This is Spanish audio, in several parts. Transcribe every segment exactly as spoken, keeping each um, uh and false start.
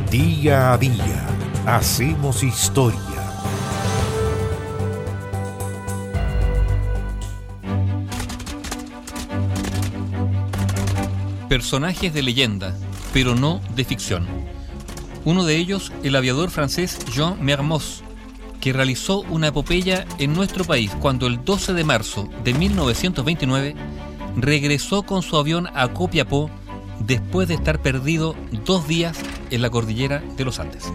Día a día hacemos historia. Personajes de leyenda, pero no de ficción. Uno de ellos, el aviador francés Jean Mermoz, que realizó una epopeya en nuestro país cuando el doce de marzo de mil novecientos veintinueve regresó con su avión a Copiapó después de estar perdido dos días en la cordillera de los Andes.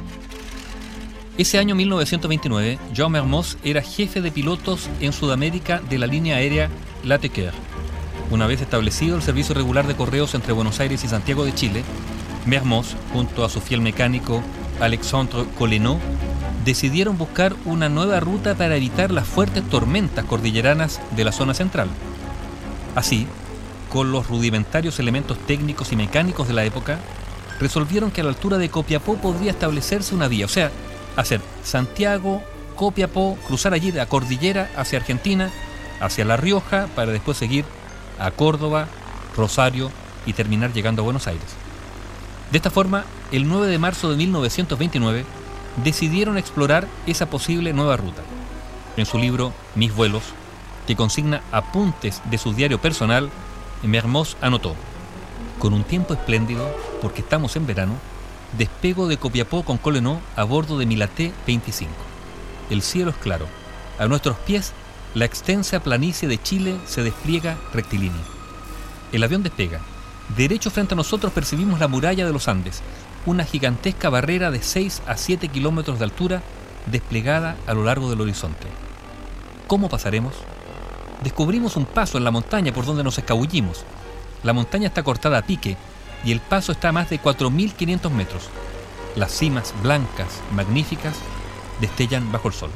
Ese año mil novecientos veintinueve, Jean Mermoz era jefe de pilotos en Sudamérica de la línea aérea Latécoère. Una vez establecido el servicio regular de correos entre Buenos Aires y Santiago de Chile, Mermoz, junto a su fiel mecánico Alexandre Collenot, decidieron buscar una nueva ruta para evitar las fuertes tormentas cordilleranas de la zona central. Así, con los rudimentarios elementos técnicos y mecánicos de la época, resolvieron que a la altura de Copiapó podría establecerse una vía, o sea, hacer Santiago, Copiapó, cruzar allí de la cordillera hacia Argentina, hacia La Rioja, para después seguir a Córdoba, Rosario y terminar llegando a Buenos Aires. De esta forma, el nueve de marzo de mil novecientos veintinueve, decidieron explorar esa posible nueva ruta. En su libro Mis vuelos, que consigna apuntes de su diario personal, Mermoz anotó: con un tiempo espléndido, porque estamos en verano, despego de Copiapó con Collenot a bordo de mi Laté veinticinco. El cielo es claro. A nuestros pies, la extensa planicie de Chile se despliega rectilínea. El avión despega. Derecho frente a nosotros percibimos la muralla de los Andes, una gigantesca barrera de seis a siete kilómetros de altura desplegada a lo largo del horizonte. ¿Cómo pasaremos? Descubrimos un paso en la montaña por donde nos escabullimos. La montaña está cortada a pique y el paso está a más de cuatro mil quinientos metros. Las cimas blancas, magníficas, destellan bajo el sol.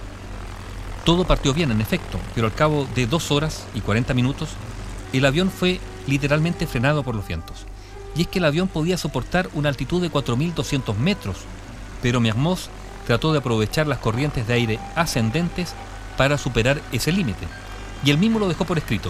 Todo partió bien, en efecto, pero al cabo de dos horas y cuarenta minutos, el avión fue literalmente frenado por los vientos. Y es que el avión podía soportar una altitud de cuatro mil doscientos metros, pero Mermoz trató de aprovechar las corrientes de aire ascendentes para superar ese límite. Y él mismo lo dejó por escrito: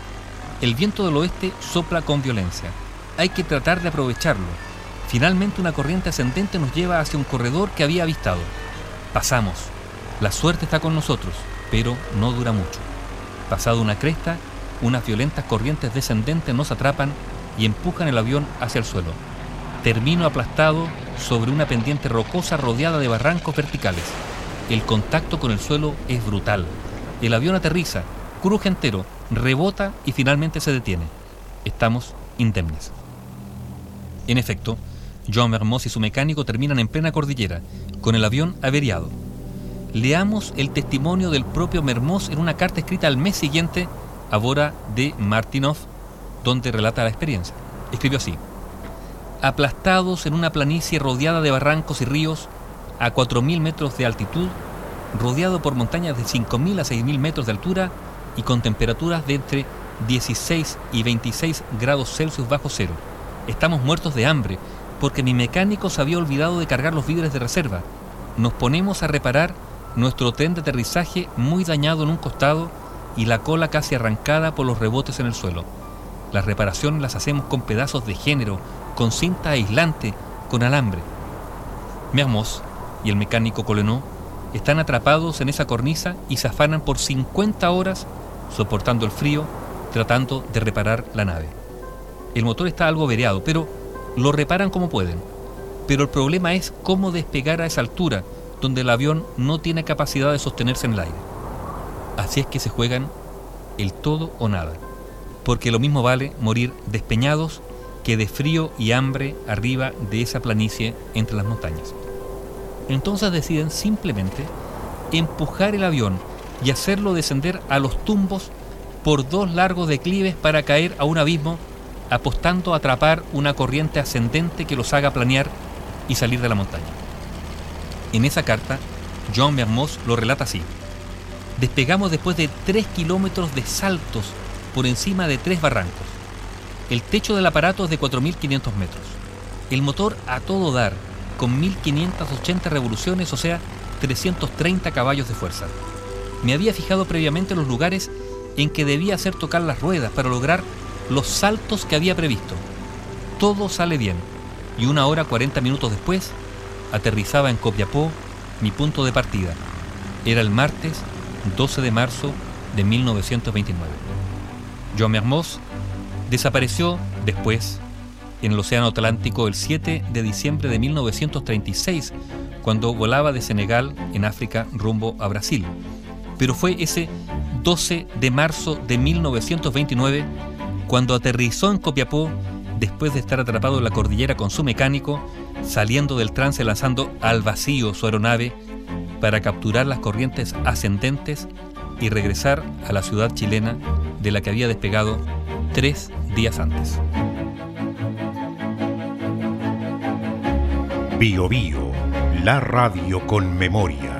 el viento del oeste sopla con violencia. Hay que tratar de aprovecharlo. Finalmente una corriente ascendente nos lleva hacia un corredor que había avistado. Pasamos. La suerte está con nosotros, pero no dura mucho. Pasado una cresta, unas violentas corrientes descendentes nos atrapan y empujan el avión hacia el suelo. Termino aplastado sobre una pendiente rocosa rodeada de barrancos verticales. El contacto con el suelo es brutal. El avión aterriza, cruje entero, rebota y finalmente se detiene. Estamos indemnes. En efecto, Jean Mermoz y su mecánico terminan en plena cordillera, con el avión averiado. Leamos el testimonio del propio Mermoz en una carta escrita al mes siguiente a Bora de Martinov, donde relata la experiencia. Escribió así: aplastados en una planicie rodeada de barrancos y ríos, a cuatro mil metros de altitud, rodeado por montañas de cinco mil a seis mil metros de altura y con temperaturas de entre dieciséis y veintiséis grados Celsius bajo cero. Estamos muertos de hambre, porque mi mecánico se había olvidado de cargar los víveres de reserva. Nos ponemos a reparar nuestro tren de aterrizaje muy dañado en un costado y la cola casi arrancada por los rebotes en el suelo. Las reparaciones las hacemos con pedazos de género, con cinta aislante, con alambre. Mermoz y el mecánico Collenot están atrapados en esa cornisa y se afanan por cincuenta horas soportando el frío, tratando de reparar la nave. El motor está algo averiado, pero lo reparan como pueden. Pero el problema es cómo despegar a esa altura, donde el avión no tiene capacidad de sostenerse en el aire. Así es que se juegan el todo o nada, porque lo mismo vale morir despeñados que de frío y hambre arriba de esa planicie entre las montañas. Entonces deciden simplemente empujar el avión y hacerlo descender a los tumbos por dos largos declives para caer a un abismo, apostando a atrapar una corriente ascendente que los haga planear y salir de la montaña. En esa carta, Jean Mermoz lo relata así: despegamos después de tres kilómetros de saltos por encima de tres barrancos. El techo del aparato es de cuatro mil quinientos metros. El motor a todo dar, con mil quinientas ochenta revoluciones, o sea, trescientos treinta caballos de fuerza. Me había fijado previamente los lugares en que debía hacer tocar las ruedas para lograr los saltos que había previsto. Todo sale bien. y una hora cuarenta minutos después aterrizaba en Copiapó, mi punto de partida. Era el martes doce de marzo de mil novecientos veintinueve. Jean Mermoz desapareció después en el Océano Atlántico el siete de diciembre de mil novecientos treinta y seis, cuando volaba de Senegal en África rumbo a Brasil. Pero fue ese doce de marzo de mil novecientos veintinueve cuando aterrizó en Copiapó después de estar atrapado en la cordillera con su mecánico, saliendo del trance lanzando al vacío su aeronave para capturar las corrientes ascendentes y regresar a la ciudad chilena de la que había despegado tres días antes. Bio Bio, la radio con memoria.